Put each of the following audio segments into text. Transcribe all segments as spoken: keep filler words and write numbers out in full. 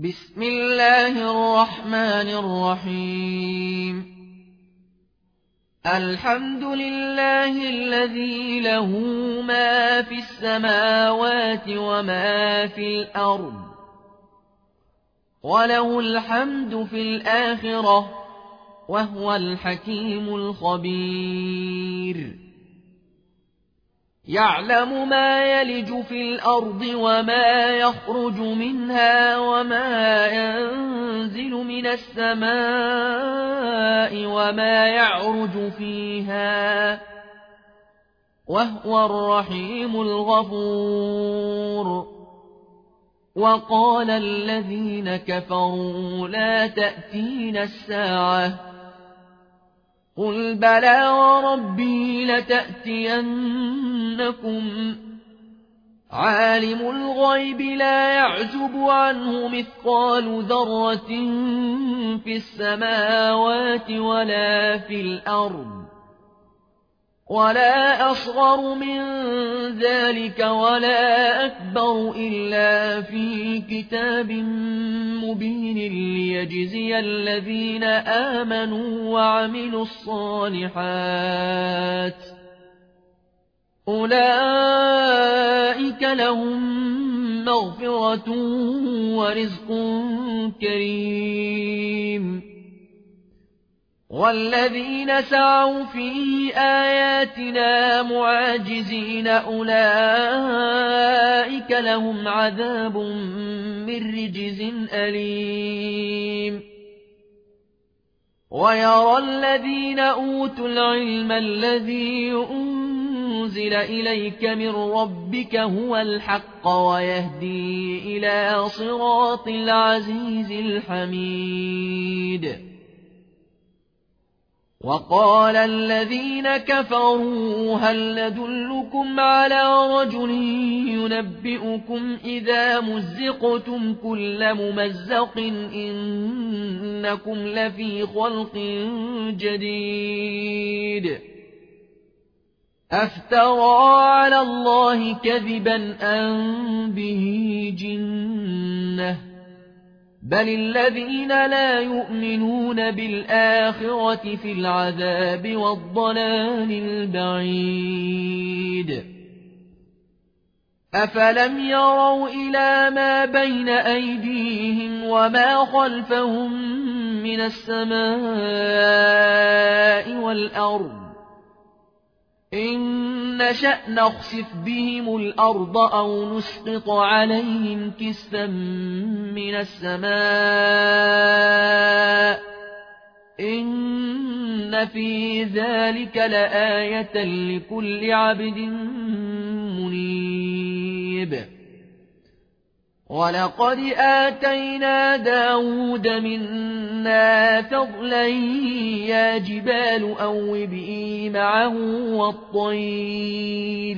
بسم الله الرحمن الرحيم الحمد لله الذي له ما في السماوات وما في الأرض وله الحمد في الآخرة وهو الحكيم الخبير يعلم ما يلج في الأرض وما يخرج منها وما ينزل من السماء وما يعرج فيها وهو الرحيم الغفور وقال الذين كفروا لا تأتينا الساعة قل بلى وربي لتأتينكم عالم الغيب لا يعزب عنه مثقال ذرة في السماوات ولا في الأرض ولا أصغر من ذلك ولا أكبر إلا في كتاب مبين ليجزي الذين آمنوا وعملوا الصالحات أولئك لهم مغفرة ورزق كريم والذين سعوا في آياتنا معاجزين أولئك لهم عذاب من رجز أليم ويرى الذين أوتوا العلم الذي أنزل إليك من ربك هو الحق ويهدي إلى صراط العزيز الحميد وقال الذين كفروا هل ندلكم على رجل ينبئكم إذا مزقتم كل ممزق إنكم لفي خلق جديد أفترى على الله كذبا أم به جنة بل الذين لا يؤمنون بالآخرة في العذاب والضلال البعيد أفلم يروا إلى ما بين أيديهم وما خلفهم من السماء والأرض إن نشأ نخسف بهم الأرض أو نسقط عليهم كسفا من السماء إن في ذلك لآية لكل عبد منيب ولقد آتينا داود منا فضلا يا جبال أوبئي معه والطير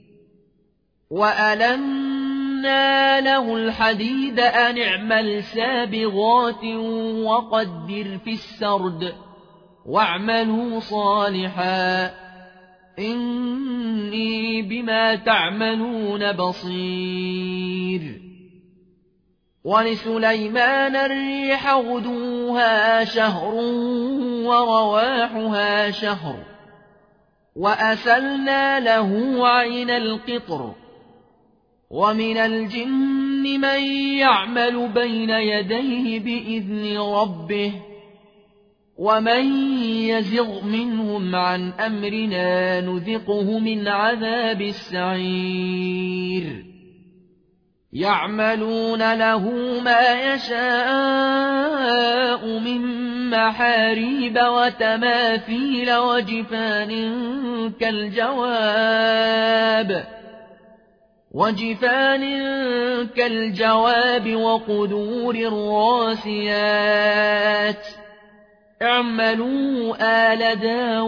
وألنا له الحديد أن اعمل سابغات وقدر في السرد واعملوا صالحا إني بما تعملون بصير ولسليمان الريح غدوها شهر ورواحها شهر وأسلنا له عين القطر ومن الجن من يعمل بين يديه بإذن ربه ومن يزغ منهم عن أمرنا نذقه من عذاب السعير يعملون له ما يشاء من محاريب وتماثيل وجفان كالجواب وجفان كالجواب وقدور الراسيات اعملوا آل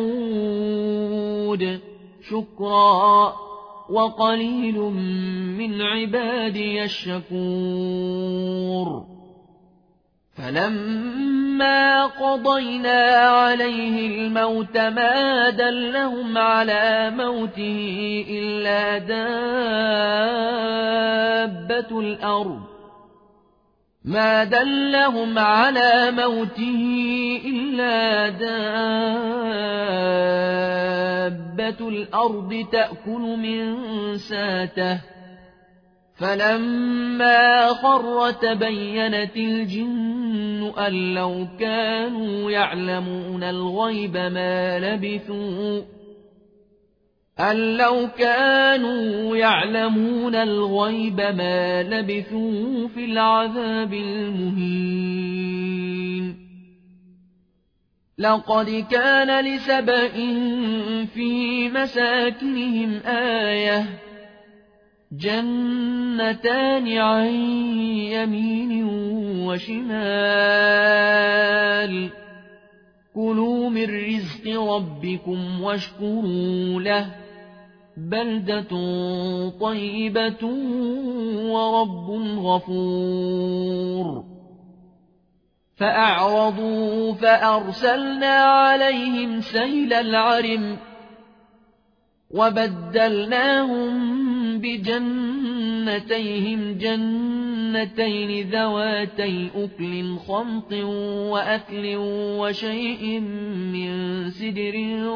داود شكرا وقليل من عبادي الشكور فلما قضينا عليه الموت ما دلهم على موته إلا دابة الأرض ما دلهم على موته إلا دابة الأرض تأكل من ساته فلما خر تبينت الجن أن لو كانوا يعلمون الغيب ما لبثوا أن لو كانوا يعلمون الغيب ما لبثوا في العذاب المهين لقد كان لسبإ في مساكنهم آية جنتان عن يمين وشمال كلوا من رزق ربكم واشكروا له بلدة طيبة ورب غفور فأعرضوا فأرسلنا عليهم سيل العرم وبدلناهم بجنتيهم جنتين ذواتي أكل خمط وأكل وشيء من سدر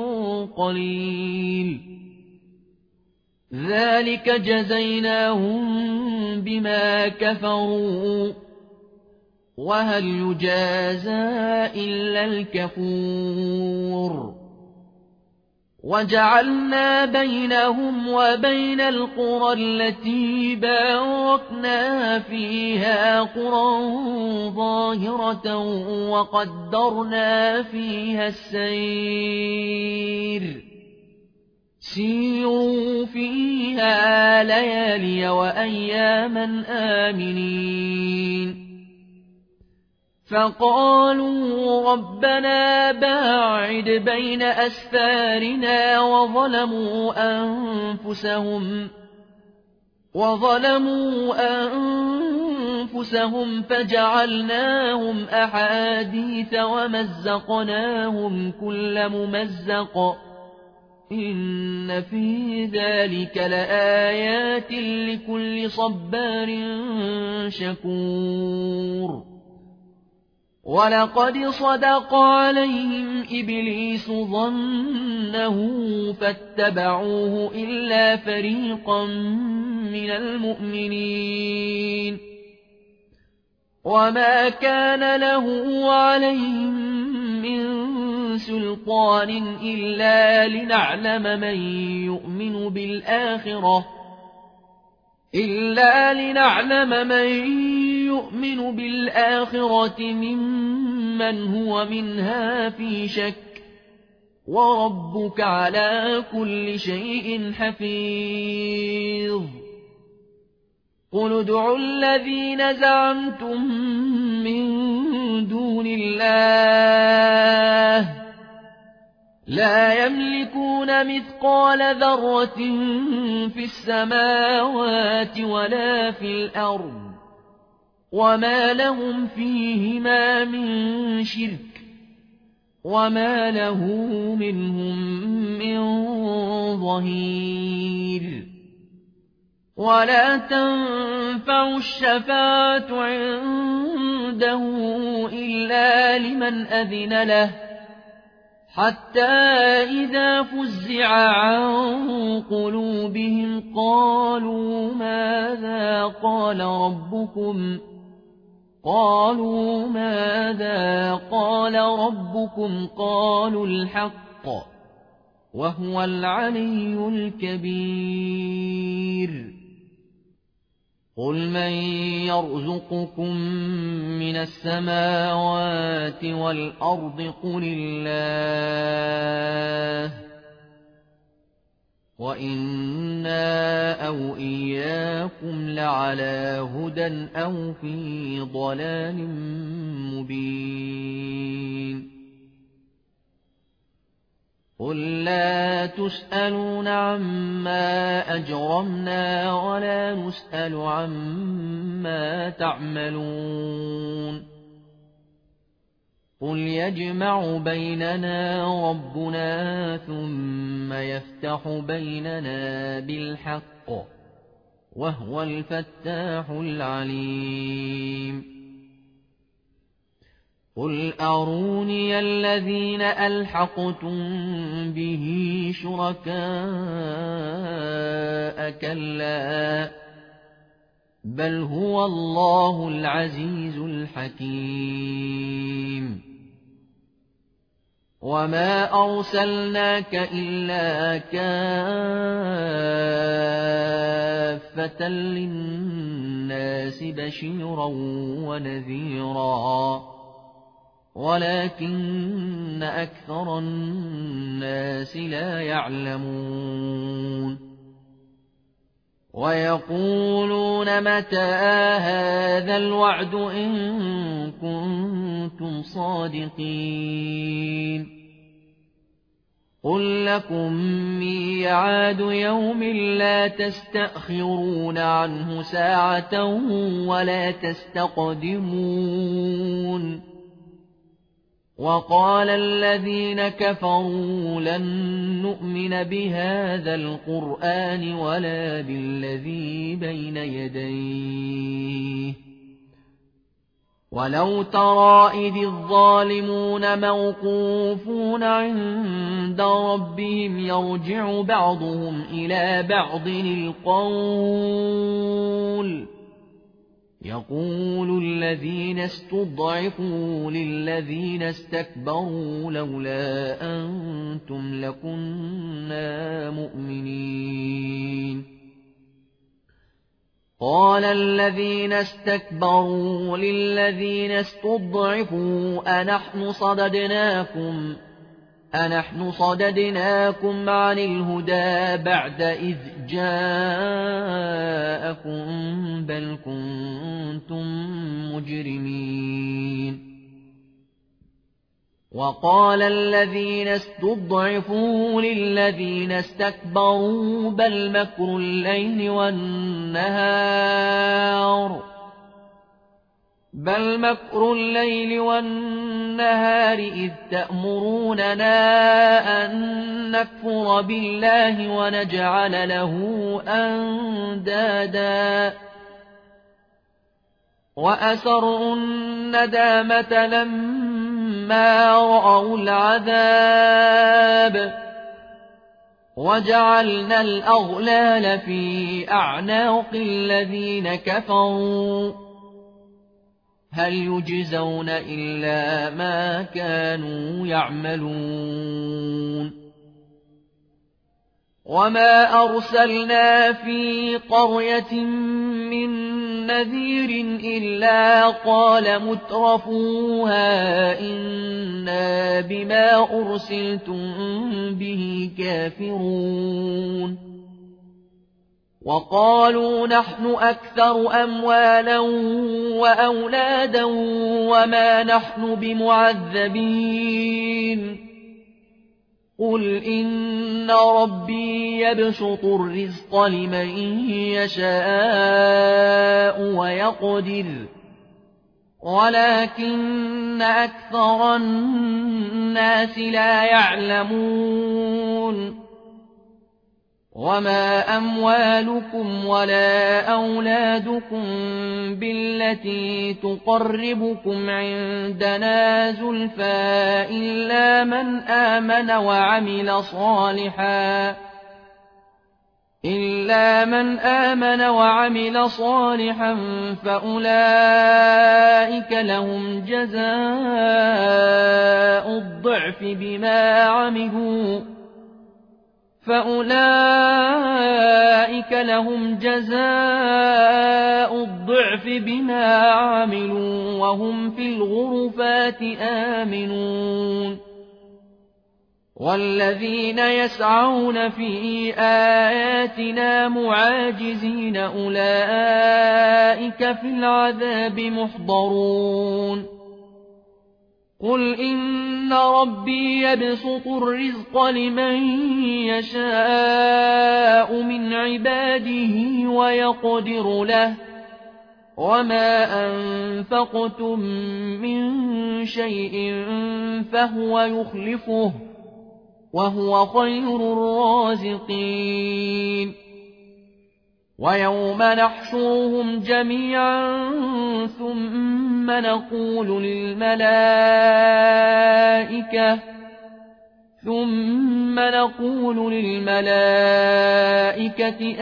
قليل ذلك جزيناهم بما كفروا وهل يجازى إلا الكفور وجعلنا بينهم وبين القرى التي باركنا فيها قرى ظاهرة وقدرنا فيها السير سيروا فيها ليالي وأياما آمنين فقالوا ربنا باعد بين أسفارنا وظلموا أنفسهم وظلموا أنفسهم فجعلناهم أحاديث ومزقناهم كل ممزق إن في ذلك لآيات لكل صبار شكور ولقد صدق عليهم إبليس ظنه فاتبعوه إلا فريقا من المؤمنين وما كان له عليهم من سلطان إلا لنعلم من يؤمن بالآخرة إلا لنعلم من يؤمن بالآخرة ممن هو منها في شك وربك على كل شيء حفيظ قل ادعوا الذين زعمتم من دون الله لا يملكون مثقال ذرة في السماوات ولا في الأرض وما لهم فيهما من شرك وما له منهم من ظهير ولا تنفع الشفاعة عنده إلا لمن أذن له حتى إذا فزع عن قلوبهم قالوا ماذا قال ربكم قالوا ماذا قال ربكم قالوا الحق وهو العلي الكبير قل من يرزقكم من السماوات والأرض قل الله وإنا أو إياكم لعلى هدى أو في ضلال مبين قل لا تسألون عما أجرمنا ولا نسأل عما تعملون قل يجمع بيننا ربنا ثم يفتح بيننا بالحق وهو الفتاح العليم قل أروني الذين ألحقتم به شركاء كلا بل هو الله العزيز الحكيم وما أرسلناك إلا كافة للناس بشيرا ونذيرا ولكن أكثر الناس لا يعلمون ويقولون متى هذا الوعد إن كنتم صادقين قل لكم ميعاد يوم لا تستأخرون عنه ساعة ولا تستقدمون وقال الذين كفروا لن نؤمن بهذا القرآن ولا بالذي بين يديه ولو ترى إذ الظالمون موقوفون عند ربهم يرجع بعضهم إلى بعض القول يقول الذين استضعفوا للذين استكبروا لولا أنتم لكنا مؤمنين قال الذين استكبروا للذين استضعفوا أنحن صددناكم أنحن صددناكم عن الهدى بعد إذ جاءكم بل كنتم مجرمين وقال الذين استضعفوا للذين استكبروا بل مكر الليل والنهار بل مكر الليل والنهار إذ تأمروننا أن نكفر بالله ونجعل له أندادا وأسروا الندامة لما رأوا العذاب وجعلنا الأغلال في أعناق الذين كفروا هل يجزون إلا ما كانوا يعملون وما أرسلنا في قرية من نذير إلا قال مترفوها إنا بما أرسلتم به كافرون وقالوا نحن أكثر أموالا وأولادا وما نحن بمعذبين قل إن ربي يبسط الرزق لمن يشاء ويقدر ولكن أكثر الناس لا يعلمون وما أموالكم ولا أولادكم بالتي تقربكم عندنا زلفى إلا من آمن وعمل صالحا إلا من آمن وعمل صالحا فأولئك لهم جزاء الضعف بما عملوا فأولئك لهم جزاء الضعف بما عملوا وهم في الغرفات آمنون والذين يسعون في آياتنا معاجزين أولئك في العذاب محضرون قل إن ربي يبسط الرزق لمن يشاء من عباده ويقدر له وما أنفقتم من شيء فهو يخلفه وهو خير الرازقين ويوم نحشرهم جميعا ثم ثم نقول للملائكة ثم نقول للملائكة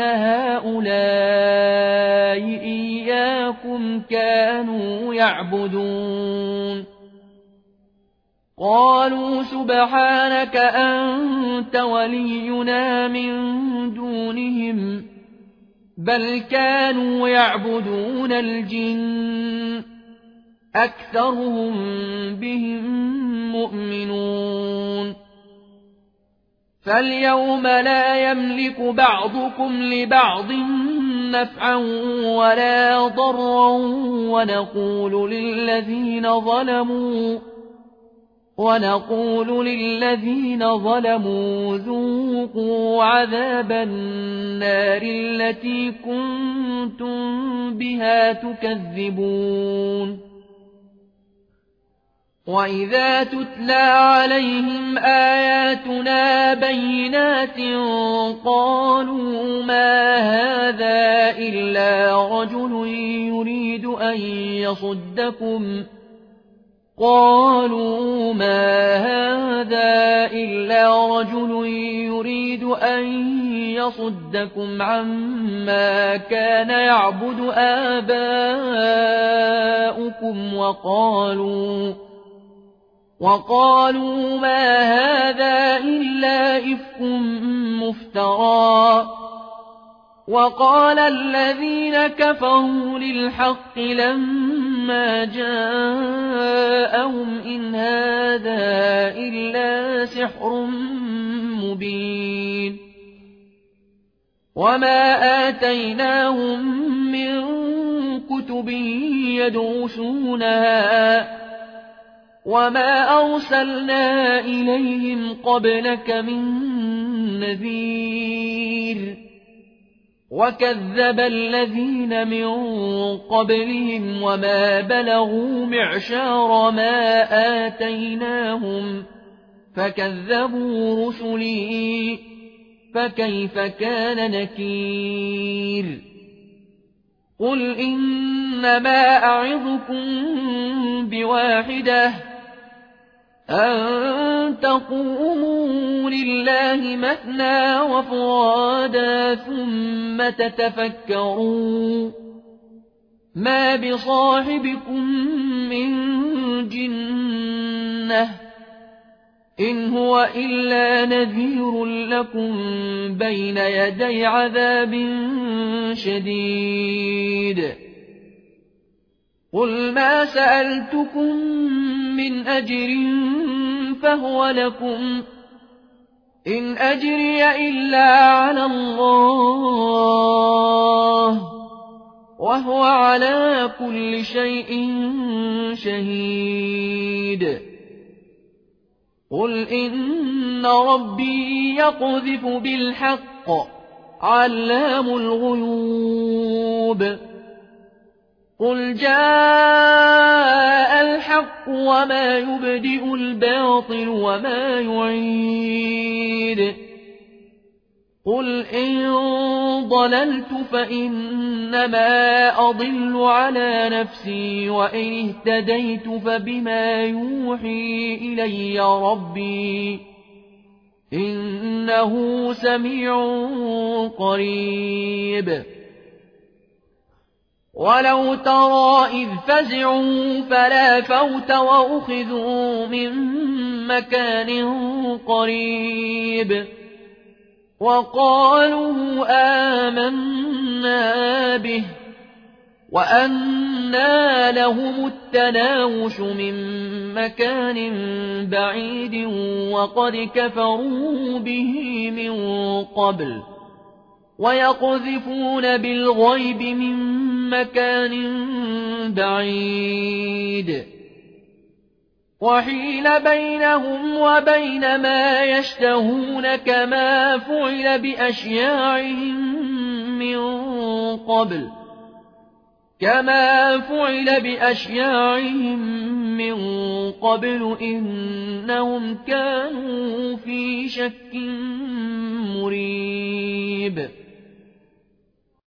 أهؤلاء إياكم كانوا يعبدون قالوا سبحانك أنت ولينا من دونهم بل كانوا يعبدون الجن أكثرهم بهم مؤمنون فاليوم لا يملك بعضكم لبعض نفعا ولا ضرا ونقول للذين ظلموا ونقول للذين ظلموا ذوقوا عذاب النار التي كنتم بها تكذبون وإذا تتلى عليهم آياتنا بينات قالوا ما هذا إلا رجل يريد أن يصدكم قالوا ما هذا إلا رجل يريد أن يصدكم عما كان يعبد آباؤكم وقالوا وقالوا ما هذا إلا إفك مفترى وقال الذين كفروا للحق لما جاءهم إن هذا إلا سحر مبين وما آتيناهم من كتب يدرسونها وما أرسلنا إليهم قبلك من نذير وكذب الذين من قبلهم وما بلغوا معشار ما آتيناهم فكذبوا رسلي فكيف كان نكير قل إنما أعظكم بواحدة أن تقوموا لله مثنى وفرادا ثم تتفكروا ما بصاحبكم من جنة إن هو إلا نذير لكم بين يدي عذاب شديد قل ما سألتكم من أجر فهو لكم إن أجري إلا على الله وهو على كل شيء شهيد قل إن ربي يقذف بالحق علام الغيوب قل جاء الحق وما يبدئ الباطل وما يعيد قل إن ضللت فإنما أضل على نفسي وإن اهتديت فبما يوحي إلي ربي إنه سميع قريب ولو ترى إذ فزعوا فلا فوت وأخذوا من مكان قريب وقالوا آمنا به وأنى لهم التناوش من مكان بعيد وقد كفروا به من قبل ويقذفون بالغيب من مكان بعيد وحيل بينهم وبين ما يشتهون كما فعل بأشياعهم من قبل كما فعل بأشياعهم من قبل إنهم كانوا في شك مريب